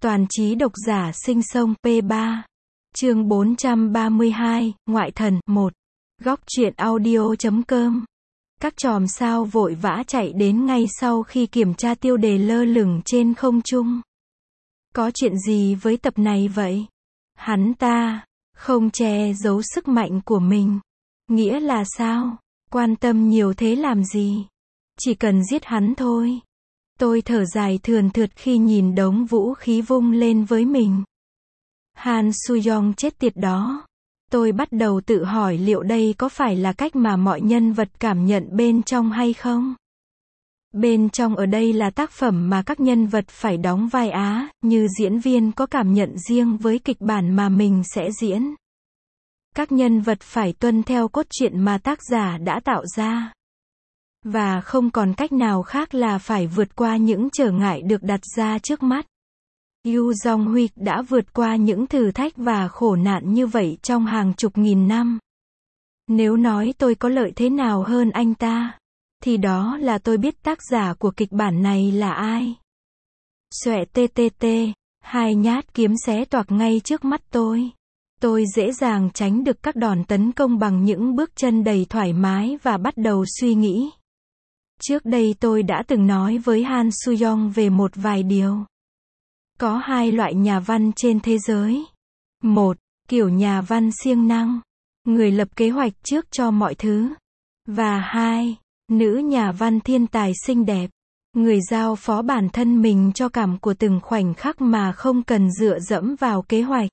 Toàn trí độc giả sinh sông P3. Chương 432, Ngoại thần 1. Góc truyện audio.com. Các chòm sao vội vã chạy đến ngay sau khi kiểm tra tiêu đề lơ lửng trên không trung. Có chuyện gì với tập này vậy? Hắn ta không che giấu sức mạnh của mình. Nghĩa là sao? Quan tâm nhiều thế làm gì? Chỉ cần giết hắn thôi. Tôi thở dài thườn thượt khi nhìn đống vũ khí vung lên với mình. Han Soo-young chết tiệt đó. Tôi bắt đầu tự hỏi liệu đây có phải là cách mà mọi nhân vật cảm nhận bên trong hay không? Bên trong ở đây là tác phẩm mà các nhân vật phải đóng vai Á, như diễn viên có cảm nhận riêng với kịch bản mà mình sẽ diễn. Các nhân vật phải tuân theo cốt truyện mà tác giả đã tạo ra. Và không còn cách nào khác là phải vượt qua những trở ngại được đặt ra trước mắt. Yoo Jong-hui đã vượt qua những thử thách và khổ nạn như vậy trong hàng chục nghìn năm. Nếu nói tôi có lợi thế nào hơn anh ta, thì đó là tôi biết tác giả của kịch bản này là ai. Xoẹ ttt, hai nhát kiếm xé toạc ngay trước mắt tôi. Tôi dễ dàng tránh được các đòn tấn công bằng những bước chân đầy thoải mái và bắt đầu suy nghĩ. Trước đây tôi đã từng nói với Han Soo-young về một vài điều. Có hai loại nhà văn trên thế giới. Một, kiểu nhà văn siêng năng, người lập kế hoạch trước cho mọi thứ. Và hai, nữ nhà văn thiên tài xinh đẹp, người giao phó bản thân mình cho cảm của từng khoảnh khắc mà không cần dựa dẫm vào kế hoạch.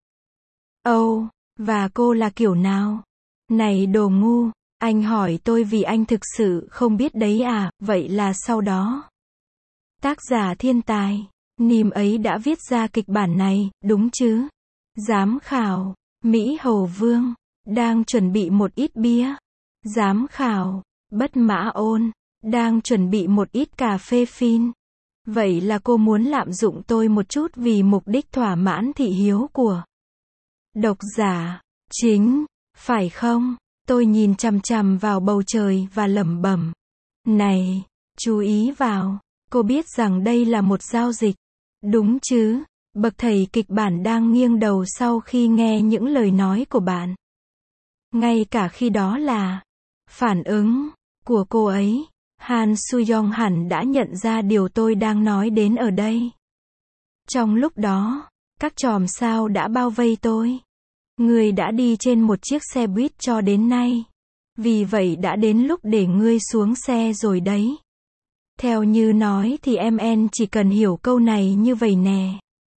Và cô là kiểu nào? Này đồ ngu, anh hỏi tôi vì anh thực sự không biết đấy à, vậy là sau đó. Tác giả thiên tài, Nim ấy đã viết ra kịch bản này, đúng chứ? Giám khảo, Mỹ Hầu Vương, đang chuẩn bị một ít bia. Giám khảo, Bất Mã Ôn, đang chuẩn bị một ít cà phê phin. Vậy là cô muốn lạm dụng tôi một chút vì mục đích thỏa mãn thị hiếu của độc giả, chính, phải không? Tôi nhìn chằm chằm vào bầu trời và lẩm bẩm. Này, chú ý vào, cô biết rằng đây là một giao dịch, đúng chứ? Bậc thầy kịch bản đang nghiêng đầu sau khi nghe những lời nói của bạn. Ngay cả khi đó là phản ứng của cô ấy, Han Soo-young hẳn đã nhận ra điều tôi đang nói đến ở đây. Trong lúc đó, các chòm sao đã bao vây tôi. Ngươi đã đi trên một chiếc xe buýt cho đến nay. Vì vậy đã đến lúc để ngươi xuống xe rồi đấy. Theo như nói thì MN chỉ cần hiểu câu này như vậy nè.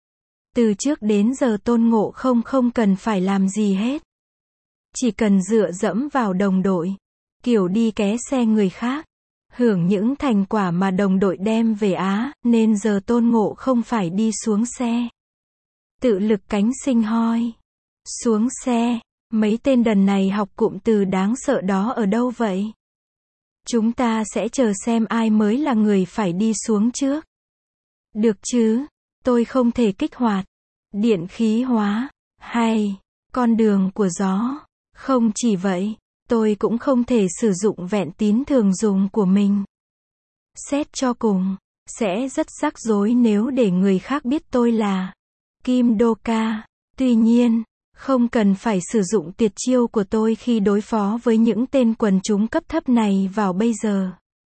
Từ trước đến giờ Tôn Ngộ không cần phải làm gì hết. Chỉ cần dựa dẫm vào đồng đội. Kiểu đi ké xe người khác. Hưởng những thành quả mà đồng đội đem về Á, nên giờ Tôn Ngộ không phải đi xuống xe. Tự lực cánh sinh hoi. Xuống xe, mấy tên đần này học cụm từ đáng sợ đó ở đâu vậy? Chúng ta sẽ chờ xem ai mới là người phải đi xuống trước. Được chứ, tôi không thể kích hoạt điện khí hóa, hay con đường của gió. Không chỉ vậy, tôi cũng không thể sử dụng vẹn tín thường dùng của mình. Xét cho cùng, sẽ rất rắc rối nếu để người khác biết tôi là Kim Do-ka. Tuy nhiên, không cần phải sử dụng tuyệt chiêu của tôi khi đối phó với những tên quần chúng cấp thấp này vào bây giờ.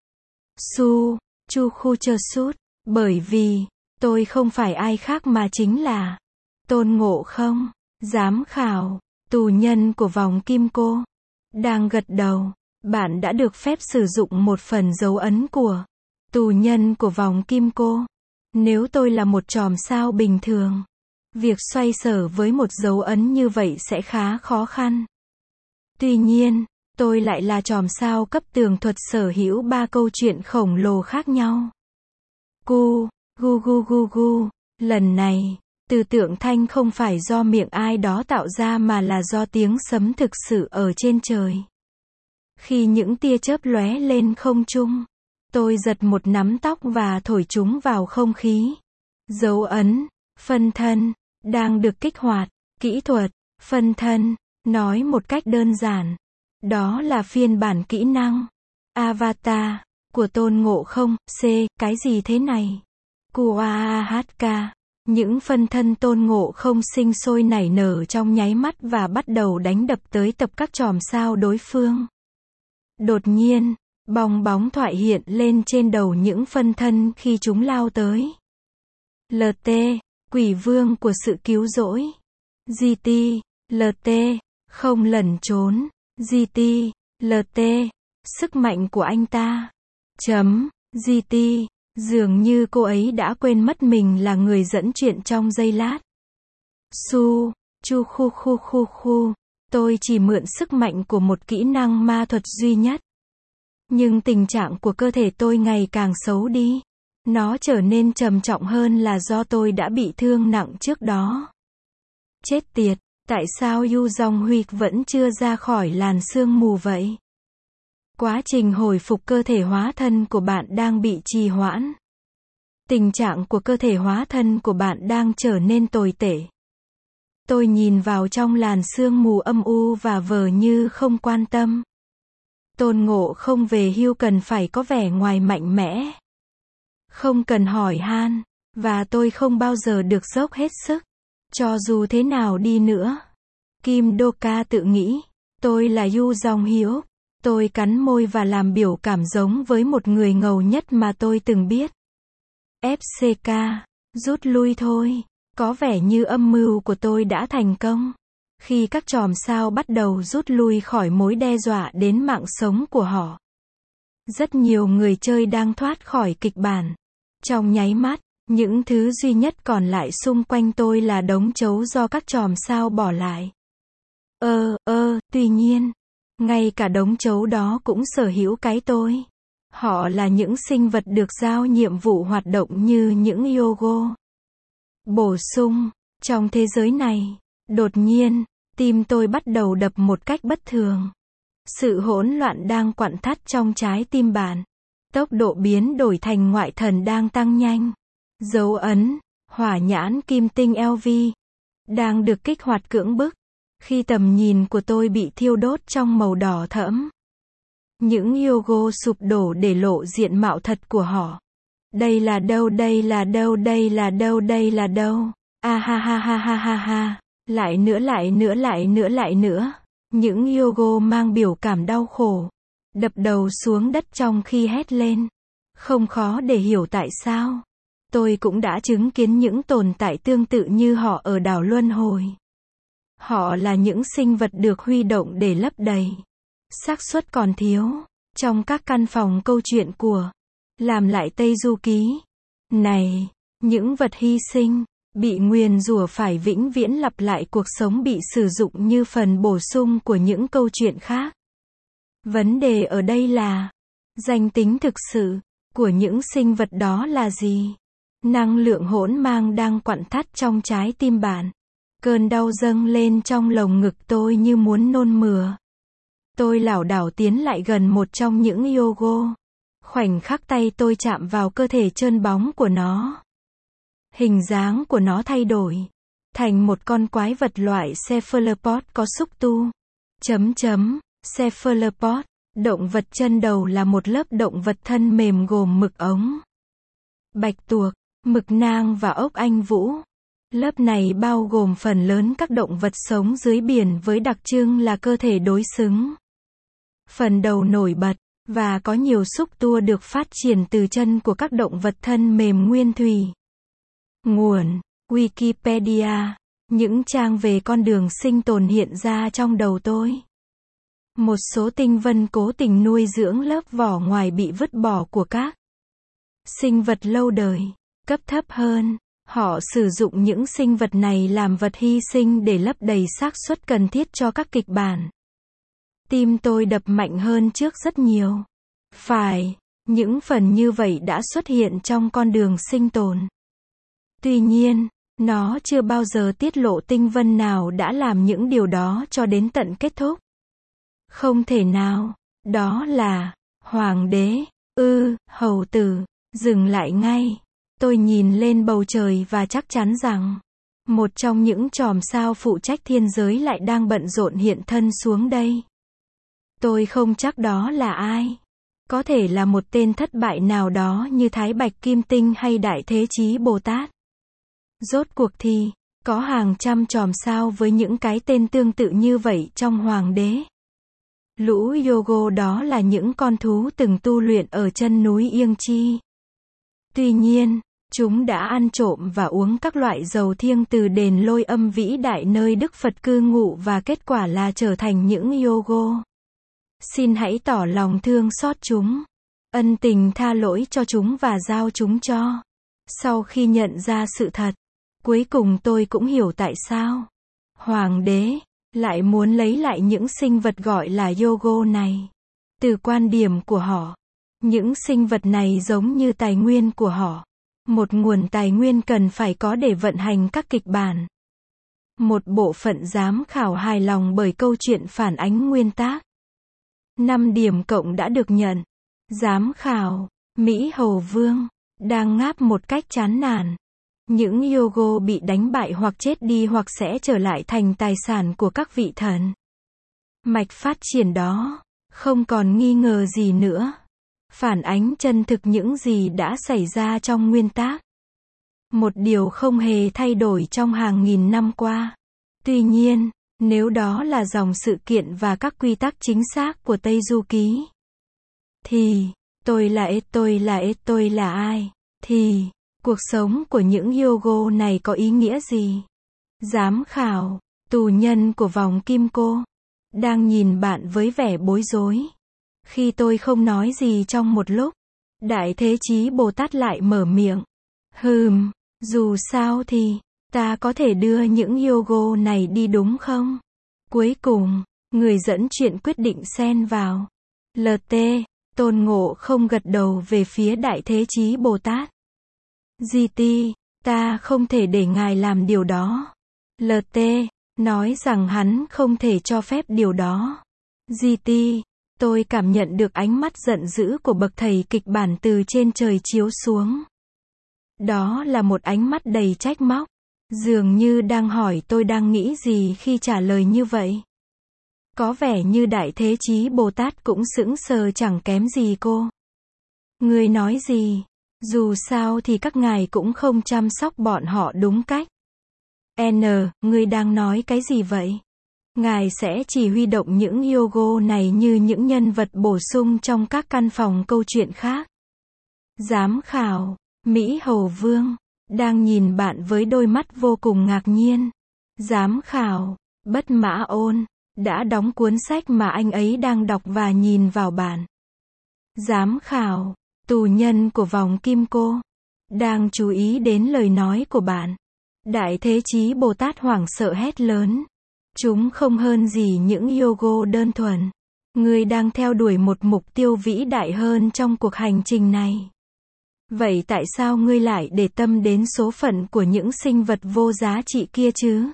Chu khu chơ sút, bởi vì, tôi không phải ai khác mà chính là Tôn Ngộ không, giám khảo, tù nhân của vòng kim cô. Đang gật đầu, bạn đã được phép sử dụng một phần dấu ấn của tù nhân của vòng kim cô. Nếu tôi là một chòm sao bình thường, việc xoay sở với một dấu ấn như vậy sẽ khá khó khăn. Tuy nhiên, tôi lại là chòm sao cấp tường thuật sở hữu 3 câu chuyện khổng lồ khác nhau. Gu. Lần này, từ tượng thanh không phải do miệng ai đó tạo ra mà là do tiếng sấm thực sự ở trên trời. Khi những tia chớp lóe lên không trung, tôi giật một nắm tóc và thổi chúng vào không khí. Dấu ấn, phân thân, đang được kích hoạt. Kỹ thuật, phân thân, nói một cách đơn giản, đó là phiên bản kỹ năng Avatar của Tôn Ngộ không. Cái gì thế này? Kuahk, Những phân thân Tôn Ngộ Không sinh sôi nảy nở trong nháy mắt và bắt đầu đánh đập tới tập các chòm sao đối phương. Đột nhiên, bong bóng thoại hiện lên trên đầu những phân thân khi chúng lao tới. LT, quỷ vương của sự cứu rỗi. GT, LT, không lẩn trốn. GT, LT, sức mạnh của anh ta. GT, dường như cô ấy đã quên mất mình là người dẫn chuyện trong giây lát. Chu khu, tôi chỉ mượn sức mạnh của một kỹ năng ma thuật duy nhất. Nhưng tình trạng của cơ thể tôi ngày càng xấu đi. Nó trở nên trầm trọng hơn là do tôi đã bị thương nặng trước đó. Chết tiệt, tại sao Yu Dong Huy vẫn chưa ra khỏi làn sương mù vậy? Quá trình hồi phục cơ thể hóa thân của bạn đang bị trì hoãn. Tình trạng của cơ thể hóa thân của bạn đang trở nên tồi tệ. Tôi nhìn vào trong làn sương mù âm u và vờ như không quan tâm. Tôn Ngộ Không về hưu cần phải có vẻ ngoài mạnh mẽ. Không cần hỏi han, và tôi không bao giờ được dốc hết sức. Cho dù thế nào đi nữa. Kim Đô Ca tự nghĩ, tôi là Yu Dong Hiếu. Tôi cắn môi và làm biểu cảm giống với một người ngầu nhất mà tôi từng biết. FCK, rút lui thôi. Có vẻ như âm mưu của tôi đã thành công. Khi các chòm sao bắt đầu rút lui khỏi mối đe dọa đến mạng sống của họ. Rất nhiều người chơi đang thoát khỏi kịch bản. Trong nháy mắt, những thứ duy nhất còn lại xung quanh tôi là đống trấu do các chòm sao bỏ lại. Tuy nhiên, ngay cả đống trấu đó cũng sở hữu cái tôi. Họ là những sinh vật được giao nhiệm vụ hoạt động như những Yogo. Bổ sung, trong thế giới này, đột nhiên, tim tôi bắt đầu đập một cách bất thường. Sự hỗn loạn đang quặn thắt trong trái tim bạn. Tốc độ biến đổi thành ngoại thần đang tăng nhanh. Dấu ấn, hỏa nhãn kim tinh LV, đang được kích hoạt cưỡng bức. Khi tầm nhìn của tôi bị thiêu đốt trong màu đỏ thẫm. Những Yogo sụp đổ để lộ diện mạo thật của họ. Đây là đâu, đây là đâu, đây là đâu, đây là đâu. Ha ha ha ha ha ha. Lại nữa, lại nữa, lại nữa, lại nữa. Những Yogo mang biểu cảm đau khổ. Đập đầu xuống đất trong khi hét lên. Không khó để hiểu tại sao. Tôi cũng đã chứng kiến những tồn tại tương tự như họ ở đảo Luân Hồi. Họ là những sinh vật được huy động để lấp đầy xác suất còn thiếu trong các căn phòng câu chuyện của làm lại Tây Du Ký. Này, những vật hy sinh bị nguyền rủa phải vĩnh viễn lặp lại cuộc sống bị sử dụng như phần bổ sung của những câu chuyện khác. Vấn đề ở đây là danh tính thực sự của những sinh vật đó là gì? Năng lượng hỗn mang đang quặn thắt trong trái tim bạn. Cơn đau dâng lên trong lồng ngực tôi như muốn nôn mửa. Tôi lảo đảo tiến lại gần một trong những Yogo. Khoảnh khắc tay tôi chạm vào cơ thể trơn bóng của nó. Hình dáng của nó thay đổi thành một con quái vật loại cephalopod có xúc tu. Cephalopod, động vật chân đầu là một lớp động vật thân mềm gồm mực ống, bạch tuộc, mực nang và ốc anh vũ. Lớp này bao gồm phần lớn các động vật sống dưới biển với đặc trưng là cơ thể đối xứng. Phần đầu nổi bật, và có nhiều xúc tua được phát triển từ chân của các động vật thân mềm nguyên thủy. Nguồn: Wikipedia. Những trang về con đường sinh tồn hiện ra trong đầu tôi. Một số tinh vân cố tình nuôi dưỡng lớp vỏ ngoài bị vứt bỏ của các sinh vật lâu đời. Cấp thấp hơn, họ sử dụng những sinh vật này làm vật hy sinh để lấp đầy xác suất cần thiết cho các kịch bản. Tim tôi đập mạnh hơn trước rất nhiều. Phải, những phần như vậy đã xuất hiện trong con đường sinh tồn. Tuy nhiên, nó chưa bao giờ tiết lộ tinh vân nào đã làm những điều đó cho đến tận kết thúc. Không thể nào, đó là hoàng đế, hầu tử. Dừng lại ngay. Tôi nhìn lên bầu trời và chắc chắn rằng một trong những chòm sao phụ trách thiên giới lại đang bận rộn hiện thân xuống đây. Tôi không chắc đó là ai. Có thể là một tên thất bại nào đó như Thái Bạch Kim Tinh hay Đại Thế Chí Bồ Tát. Rốt cuộc thì, có hàng trăm chòm sao với những cái tên tương tự như vậy trong hoàng đế. Lũ Yogo đó là những con thú từng tu luyện ở chân núi Yên Chi. Tuy nhiên, chúng đã ăn trộm và uống các loại dầu thiêng từ đền Lôi Âm vĩ đại nơi Đức Phật cư ngụ và kết quả là trở thành những Yogo. Xin hãy tỏ lòng thương xót chúng, ân tình tha lỗi cho chúng và giao chúng cho. Sau khi nhận ra sự thật, cuối cùng tôi cũng hiểu tại sao hoàng đế lại muốn lấy lại những sinh vật gọi là Yogo này. Từ quan điểm của họ, những sinh vật này giống như tài nguyên của họ. Một nguồn tài nguyên cần phải có để vận hành các kịch bản. Một bộ phận giám khảo hài lòng bởi câu chuyện phản ánh nguyên tác. 5 điểm cộng đã được nhận. Giám khảo, Mỹ Hầu Vương, đang ngáp một cách chán nản. Những Yogo bị đánh bại hoặc chết đi hoặc sẽ trở lại thành tài sản của các vị thần. Mạch phát triển đó, không còn nghi ngờ gì nữa. Phản ánh chân thực những gì đã xảy ra trong nguyên tác. Một điều không hề thay đổi trong hàng nghìn năm qua. Tuy nhiên, nếu đó là dòng sự kiện và các quy tắc chính xác của Tây Du Ký, thì, tôi là ai? Thì, cuộc sống của những Yogo này có ý nghĩa gì? Giám khảo, tù nhân của vòng kim cô, đang nhìn bạn với vẻ bối rối. Khi tôi không nói gì trong một lúc, Đại Thế Chí Bồ Tát lại mở miệng. Dù sao thì, ta có thể đưa những Yogo này đi đúng không? Cuối cùng, người dẫn chuyện quyết định xen vào. LT, Tôn Ngộ Không gật đầu về phía Đại Thế Chí Bồ Tát. GT, ta không thể để ngài làm điều đó. LT, nói rằng hắn không thể cho phép điều đó. GT, tôi cảm nhận được ánh mắt giận dữ của bậc thầy kịch bản từ trên trời chiếu xuống. Đó là một ánh mắt đầy trách móc. Dường như đang hỏi tôi đang nghĩ gì khi trả lời như vậy. Có vẻ như Đại Thế Chí Bồ Tát cũng sững sờ chẳng kém gì cô. Người nói gì? Dù sao thì các ngài cũng không chăm sóc bọn họ đúng cách. Người đang nói cái gì vậy? Ngài sẽ chỉ huy động những Yogo này như những nhân vật bổ sung trong các căn phòng câu chuyện khác. Giám khảo, Mỹ Hầu Vương, đang nhìn bạn với đôi mắt vô cùng ngạc nhiên. Giám khảo, Bất Mã Ôn, đã đóng cuốn sách mà anh ấy đang đọc và nhìn vào bạn. Giám khảo, tù nhân của vòng kim cô, đang chú ý đến lời nói của bạn. Đại Thế Chí Bồ Tát hoảng sợ hét lớn. Chúng không hơn gì những Yogo đơn thuần. Ngươi đang theo đuổi một mục tiêu vĩ đại hơn trong cuộc hành trình này. Vậy tại sao ngươi lại để tâm đến số phận của những sinh vật vô giá trị kia chứ?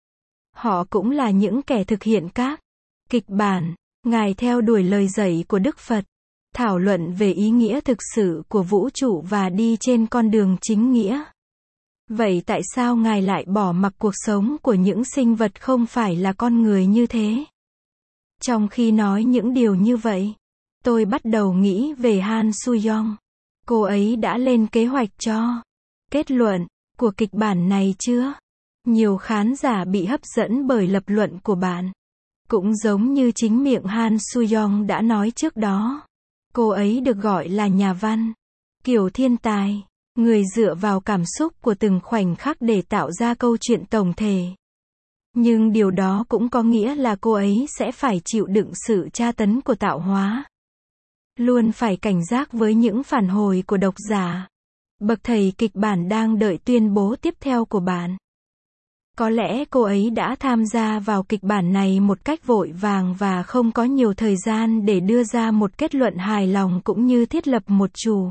Họ cũng là những kẻ thực hiện các kịch bản. Ngài theo đuổi lời dạy của Đức Phật, thảo luận về ý nghĩa thực sự của vũ trụ và đi trên con đường chính nghĩa. Vậy tại sao Ngài lại bỏ mặc cuộc sống của những sinh vật không phải là con người như thế? Trong khi nói những điều như vậy, tôi bắt đầu nghĩ về Han Soo-young. Cô ấy đã lên kế hoạch cho kết luận của kịch bản này chưa? Nhiều khán giả bị hấp dẫn bởi lập luận của bạn. Cũng giống như chính miệng Han Soo-young đã nói trước đó. Cô ấy được gọi là nhà văn, kiểu thiên tài, người dựa vào cảm xúc của từng khoảnh khắc để tạo ra câu chuyện tổng thể. Nhưng điều đó cũng có nghĩa là cô ấy sẽ phải chịu đựng sự tra tấn của tạo hóa. Luôn phải cảnh giác với những phản hồi của độc giả. Bậc thầy kịch bản đang đợi tuyên bố tiếp theo của bạn. Có lẽ cô ấy đã tham gia vào kịch bản này một cách vội vàng và không có nhiều thời gian để đưa ra một kết luận hài lòng cũng như thiết lập một chủ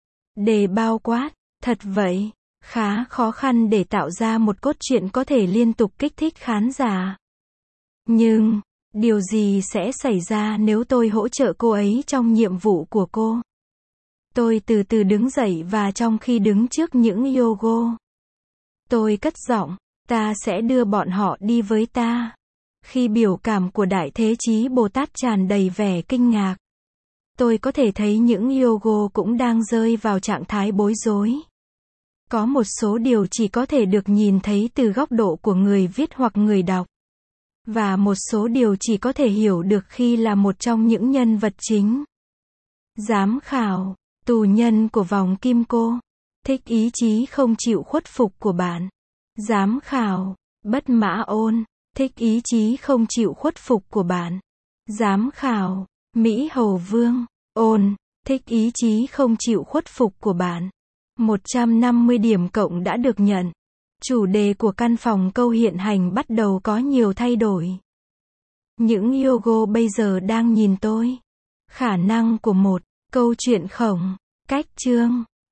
đề bao quát. Thật vậy, khá khó khăn để tạo ra một cốt truyện có thể liên tục kích thích khán giả. Nhưng, điều gì sẽ xảy ra nếu tôi hỗ trợ cô ấy trong nhiệm vụ của cô? Tôi từ từ đứng dậy và trong khi đứng trước những Yogo, tôi cất giọng, ta sẽ đưa bọn họ đi với ta. Khi biểu cảm của Đại Thế Chí Bồ Tát tràn đầy vẻ kinh ngạc, tôi có thể thấy những Yogo cũng đang rơi vào trạng thái bối rối. Có một số điều chỉ có thể được nhìn thấy từ góc độ của người viết hoặc người đọc. Và một số điều chỉ có thể hiểu được khi là một trong những nhân vật chính. Giám khảo, tù nhân của vòng kim cô. Thích ý chí không chịu khuất phục của bạn. Giám khảo, Bất Mã Ôn. Thích ý chí không chịu khuất phục của bạn. Giám khảo, Mỹ Hầu Vương. Ôn, thích ý chí không chịu khuất phục của bạn. 150 điểm cộng đã được nhận. Chủ đề của căn phòng câu hiện hành bắt đầu có nhiều thay đổi. Những yogo bây giờ đang nhìn tôi. Khả năng của một câu chuyện khổng. Cách chương.